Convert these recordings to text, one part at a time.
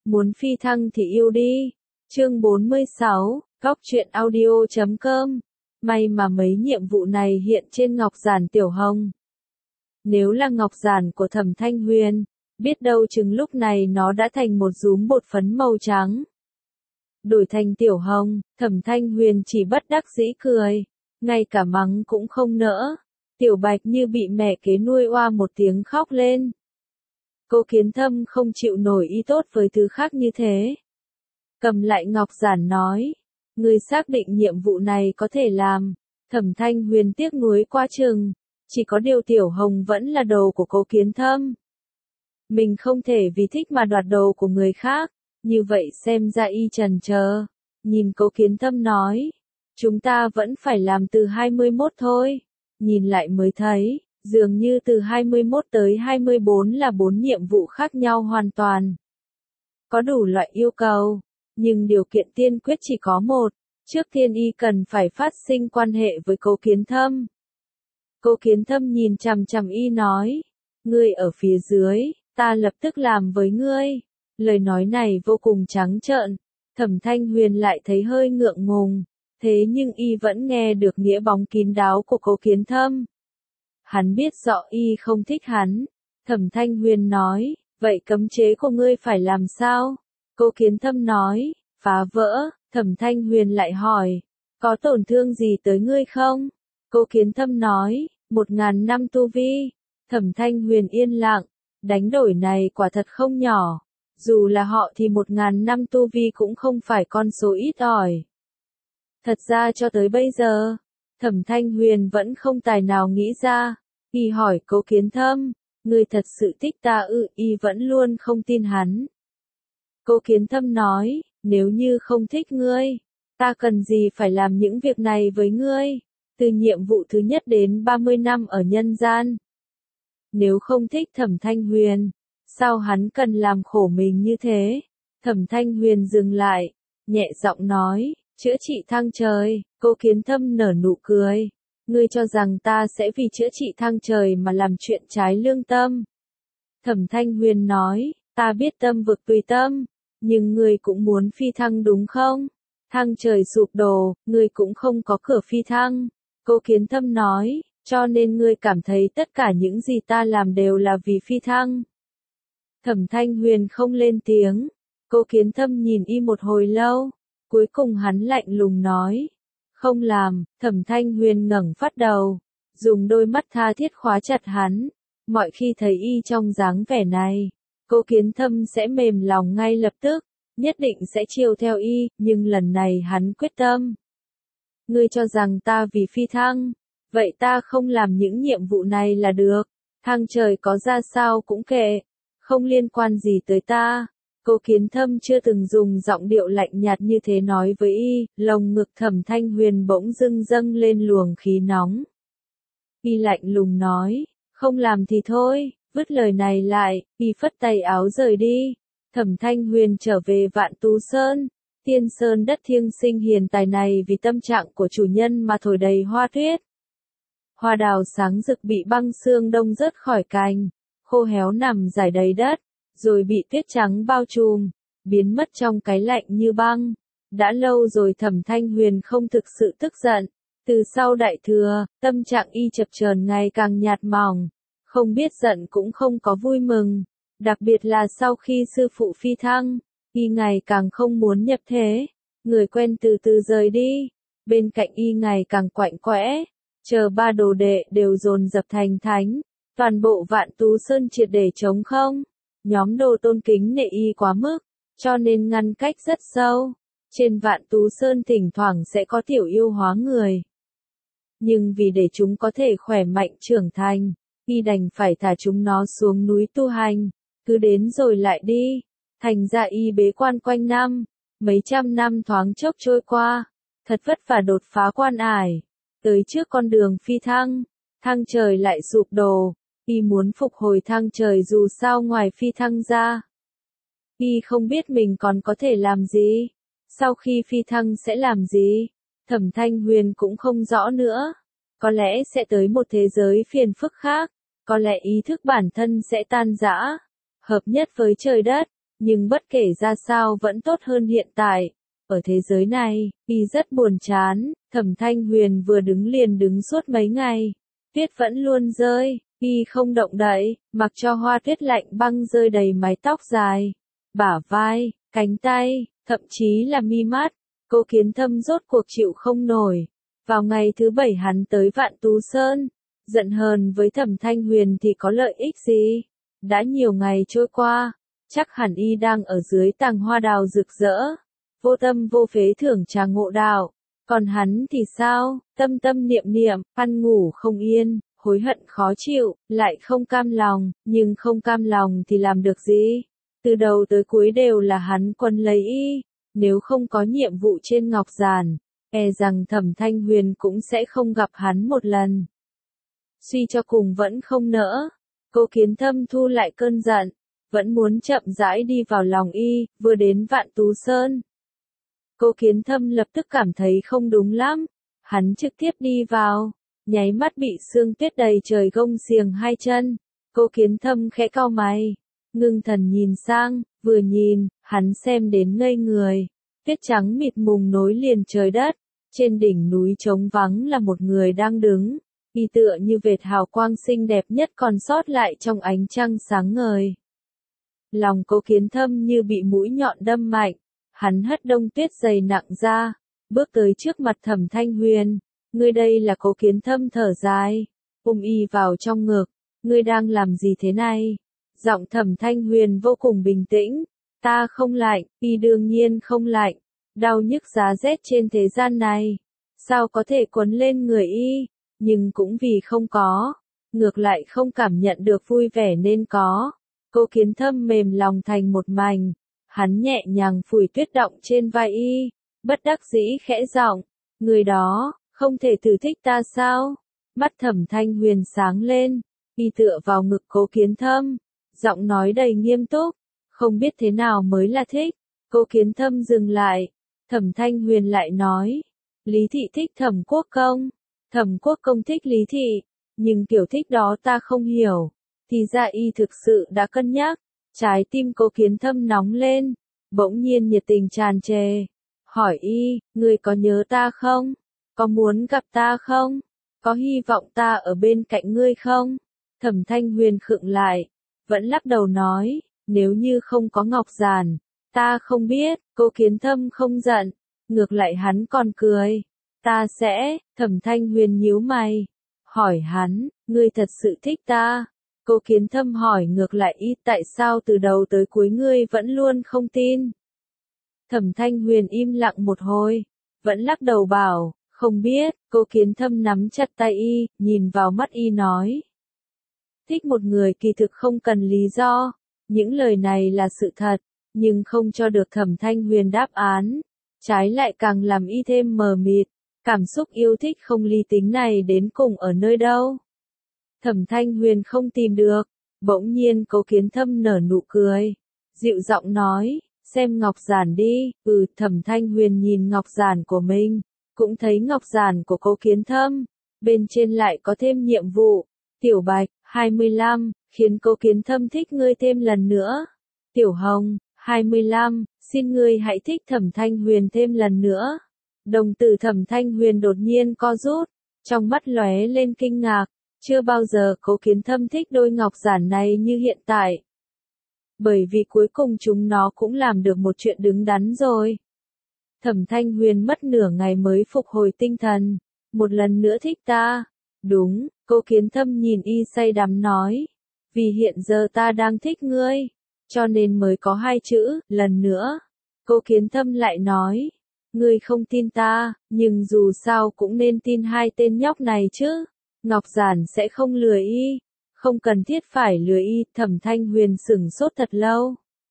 muốn phi thăng thì yêu đi. Chương 46, Góc truyện audio.com. May mà mấy nhiệm vụ này hiện trên ngọc giản Tiểu Hồng. Nếu là ngọc giản của Thẩm Thanh Huyền, biết đâu chừng lúc này nó đã thành một dúm bột phấn màu trắng. Đổi thành Tiểu Hồng, Thẩm Thanh Huyền chỉ bất đắc dĩ cười, ngay cả mắng cũng không nỡ. Tiểu Bạch như bị mẹ kế nuôi oa một tiếng khóc lên. Cô Kiến Thâm không chịu nổi ý tốt với thứ khác như thế. Cầm lại ngọc giản nói, người xác định nhiệm vụ này có thể làm. Thẩm Thanh Huyền tiếc nuối quá chừng, chỉ có điều Tiểu Hồng vẫn là đồ của cô Kiến Thâm. Mình không thể vì thích mà đoạt đồ của người khác, như vậy xem ra y chần chờ. Nhìn cô Kiến Thâm nói, chúng ta vẫn phải làm từ 21 thôi. Nhìn lại mới thấy, dường như từ 21 tới 24 là 4 nhiệm vụ khác nhau hoàn toàn. Có đủ loại yêu cầu, nhưng điều kiện tiên quyết chỉ có một. Trước tiên y cần phải phát sinh quan hệ với cô Kiến Thâm. Cô Kiến Thâm nhìn chằm chằm y nói, ngươi ở phía dưới, ta lập tức làm với ngươi. Lời nói này vô cùng trắng trợn, Thẩm Thanh Huyền lại thấy hơi ngượng ngùng, thế nhưng y vẫn nghe được nghĩa bóng kín đáo của cô Kiến Thâm. Hắn biết rõ y không thích hắn. Thẩm Thanh Huyền nói, vậy cấm chế của ngươi phải làm sao? Cô Kiến Thâm nói, phá vỡ. Thẩm Thanh Huyền lại hỏi, có tổn thương gì tới ngươi không? Cô Kiến Thâm nói, 1000 năm tu vi. Thẩm Thanh Huyền yên lặng, đánh đổi này quả thật không nhỏ. Dù là họ thì 1000 năm tu vi cũng không phải con số ít ỏi. Thật ra cho tới bây giờ, Thẩm Thanh Huyền vẫn không tài nào nghĩ ra. Y hỏi cô Kiến Thâm, ngươi thật sự thích ta ư? Y vẫn luôn không tin hắn. Cô Kiến Thâm nói, nếu như không thích ngươi, ta cần gì phải làm những việc này với ngươi, từ nhiệm vụ thứ nhất đến 30 năm ở nhân gian. Nếu không thích Thẩm Thanh Huyền, sao hắn cần làm khổ mình như thế? Thẩm Thanh Huyền dừng lại, nhẹ giọng nói, chữa trị thang trời. Cô Kiến Thâm nở nụ cười, ngươi cho rằng ta sẽ vì chữa trị thang trời mà làm chuyện trái lương tâm. Thẩm Thanh Huyền nói, ta biết tâm vực tùy tâm, nhưng ngươi cũng muốn phi thăng đúng không? Thang trời sụp đổ, ngươi cũng không có cửa phi thăng. Cô Kiến Thâm nói, cho nên ngươi cảm thấy tất cả những gì ta làm đều là vì phi thăng. Thẩm Thanh Huyền không lên tiếng. Cô Kiến Thâm nhìn y một hồi lâu, cuối cùng hắn lạnh lùng nói, không làm. Thẩm Thanh Huyền ngẩng phát đầu, dùng đôi mắt tha thiết khóa chặt hắn. Mọi khi thấy y trong dáng vẻ này, cô Kiến Thâm sẽ mềm lòng ngay lập tức, nhất định sẽ chiều theo y, nhưng lần này hắn quyết tâm. Ngươi cho rằng ta vì phi thăng, vậy ta không làm những nhiệm vụ này là được, thang trời có ra sao cũng kệ, không liên quan gì tới ta. Cô Kiến Thâm chưa từng dùng giọng điệu lạnh nhạt như thế nói với y, lồng ngực Thẩm Thanh Huyền bỗng dưng dâng lên luồng khí nóng. Y lạnh lùng nói, không làm thì thôi. Vứt lời này lại, y phất tay áo rời đi. Thẩm Thanh Huyền trở về Vạn Tú Sơn. Tiên sơn đất thiêng sinh hiền tài này vì tâm trạng của chủ nhân mà thổi đầy hoa tuyết. Hoa đào sáng rực bị băng sương đông rớt khỏi cành, khô héo nằm rải đầy đất, rồi bị tuyết trắng bao trùm, biến mất trong cái lạnh như băng. Đã lâu rồi Thẩm Thanh Huyền không thực sự tức giận. Từ sau Đại Thừa, tâm trạng y chập chờn ngày càng nhạt mỏng. Không biết giận cũng không có vui mừng, đặc biệt là sau khi sư phụ phi thăng, y ngày càng không muốn nhập thế, người quen từ từ rời đi, bên cạnh y ngày càng quạnh quẽ, chờ ba đồ đệ đều dồn dập thành thánh, toàn bộ Vạn Tú Sơn triệt để trống không, nhóm đồ tôn kính nể y quá mức, cho nên ngăn cách rất sâu, trên Vạn Tú Sơn thỉnh thoảng sẽ có tiểu yêu hóa người. Nhưng vì để chúng có thể khỏe mạnh trưởng thành, y đành phải thả chúng nó xuống núi tu hành, cứ đến rồi lại đi. Thành ra y bế quan quanh năm, mấy trăm năm thoáng chốc trôi qua, thật vất vả đột phá quan ải, tới trước con đường phi thăng, thang trời lại sụp đổ, y muốn phục hồi thang trời dù sao ngoài phi thăng ra. Y không biết mình còn có thể làm gì, sau khi phi thăng sẽ làm gì, Thẩm Thanh Huyền cũng không rõ nữa, có lẽ sẽ tới một thế giới phiền phức khác. Có lẽ ý thức bản thân sẽ tan rã, hợp nhất với trời đất, nhưng bất kể ra sao vẫn tốt hơn hiện tại. Ở thế giới này, y rất buồn chán, Thẩm Thanh Huyền vừa đứng liền đứng suốt mấy ngày. Tuyết vẫn luôn rơi, y không động đậy, mặc cho hoa tuyết lạnh băng rơi đầy mái tóc dài, bả vai, cánh tay, thậm chí là mi mắt. Cố Kiến Thâm rốt cuộc chịu không nổi. Vào ngày thứ 7 hắn tới Vạn Tú Sơn, giận hờn với Thẩm Thanh Huyền thì có lợi ích gì? Đã nhiều ngày trôi qua, chắc hẳn y đang ở dưới tàng hoa đào rực rỡ, vô tâm vô phế thưởng trà ngộ đạo. Còn hắn thì sao? Tâm tâm niệm niệm, ăn ngủ không yên, hối hận khó chịu, lại không cam lòng, nhưng không cam lòng thì làm được gì? Từ đầu tới cuối đều là hắn quấn lấy y, nếu không có nhiệm vụ trên ngọc giản, e rằng Thẩm Thanh Huyền cũng sẽ không gặp hắn một lần. Suy cho cùng vẫn không nỡ, Cố Kiến Thâm thu lại cơn giận, vẫn muốn chậm rãi đi vào lòng y, vừa đến Vạn Tú Sơn. Cố Kiến Thâm lập tức cảm thấy không đúng lắm, hắn trực tiếp đi vào, nháy mắt bị sương tuyết đầy trời gông xiềng hai chân. Cố Kiến Thâm khẽ cau mày, ngưng thần nhìn sang, vừa nhìn, hắn xem đến ngây người. Tuyết trắng mịt mùng nối liền trời đất, trên đỉnh núi trống vắng là một người đang đứng, y tựa như vệt hào quang xinh đẹp nhất còn sót lại trong ánh trăng sáng ngời. Lòng Cố Kiến Thâm như bị mũi nhọn đâm mạnh, hắn hất đông tuyết dày nặng ra, bước tới trước mặt Thẩm Thanh Huyền. Ngươi đây là Cố Kiến Thâm thở dài, ôm y vào trong ngực. Ngươi đang làm gì thế này? Giọng Thẩm Thanh Huyền vô cùng bình tĩnh. Ta không lạnh, y đương nhiên không lạnh. Đau nhức giá rét trên thế gian này, sao có thể quấn lên người y? Nhưng cũng vì không có, ngược lại không cảm nhận được vui vẻ nên có. Cố Kiến Thâm mềm lòng thành một mảnh, hắn nhẹ nhàng phủi tuyết động trên vai y, bất đắc dĩ khẽ giọng, người đó, không thể thử thích ta sao? Mắt Thẩm Thanh Huyền sáng lên, y tựa vào ngực Cố Kiến Thâm, giọng nói đầy nghiêm túc, không biết thế nào mới là thích. Cố Kiến Thâm dừng lại, Thẩm Thanh Huyền lại nói, Lý Thị thích Thẩm Quốc Công, Thẩm Quốc Công thích Lý Thị, nhưng kiểu thích đó ta không hiểu. Thì ra y thực sự đã cân nhắc. Trái tim Cố Kiến Thâm nóng lên, bỗng nhiên nhiệt tình tràn trề, hỏi y, ngươi có nhớ ta không? Có muốn gặp ta không? Có hy vọng ta ở bên cạnh ngươi không? Thẩm Thanh Huyền khựng lại, vẫn lắc đầu nói, nếu như không có ngọc giản, ta không biết. Cố Kiến Thâm không giận, ngược lại hắn còn cười. Ta sẽ, Thẩm Thanh Huyền nhíu mày, hỏi hắn, ngươi thật sự thích ta? Cố Kiến Thâm hỏi ngược lại y, tại sao từ đầu tới cuối ngươi vẫn luôn không tin? Thẩm Thanh Huyền im lặng một hồi, vẫn lắc đầu bảo, không biết. Cố Kiến Thâm nắm chặt tay y, nhìn vào mắt y nói, thích một người kỳ thực không cần lý do. Những lời này là sự thật, nhưng không cho được Thẩm Thanh Huyền đáp án, trái lại càng làm y thêm mờ mịt. Cảm xúc yêu thích không lý tính này đến cùng ở nơi đâu? Thẩm Thanh Huyền không tìm được, bỗng nhiên Cố Kiến Thâm nở nụ cười, dịu giọng nói, xem ngọc giản đi. Thẩm Thanh Huyền nhìn ngọc giản của mình, cũng thấy ngọc giản của Cố Kiến Thâm, bên trên lại có thêm nhiệm vụ, Tiểu Bạch, 25, khiến Cố Kiến Thâm thích ngươi thêm lần nữa. Tiểu Hồng, 25, xin ngươi hãy thích Thẩm Thanh Huyền thêm lần nữa. Đồng tử Thẩm Thanh Huyền đột nhiên co rút, trong mắt lóe lên kinh ngạc. Chưa bao giờ Cố Kiến Thâm thích đôi ngọc giản này như hiện tại. Bởi vì cuối cùng chúng nó cũng làm được một chuyện đứng đắn rồi. Thẩm Thanh Huyền mất nửa ngày mới phục hồi tinh thần. Một lần nữa thích ta. Đúng, Cố Kiến Thâm nhìn y say đắm nói. Vì hiện giờ ta đang thích ngươi, cho nên mới có hai chữ, lần nữa. Cố Kiến Thâm lại nói, ngươi không tin ta, nhưng dù sao cũng nên tin hai tên nhóc này chứ. Ngọc giản sẽ không lừa y, không cần thiết phải lừa y. Thẩm Thanh Huyền sửng sốt thật lâu,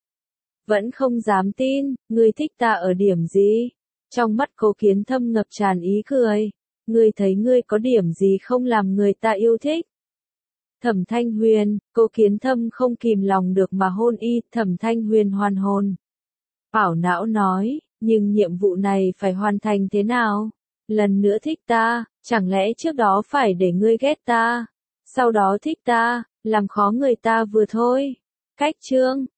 vẫn không dám tin. Ngươi thích ta ở điểm gì? Trong mắt Cố Kiến Thâm ngập tràn ý cười. Ngươi thấy ngươi có điểm gì không làm người ta yêu thích? Thẩm Thanh Huyền, Cố Kiến Thâm không kìm lòng được mà hôn y. Thẩm Thanh Huyền hoàn hồn, ảo não nói, nhưng nhiệm vụ này phải hoàn thành thế nào? Lần nữa thích ta, chẳng lẽ trước đó phải để ngươi ghét ta, sau đó thích ta, làm khó người ta vừa thôi? Cách chương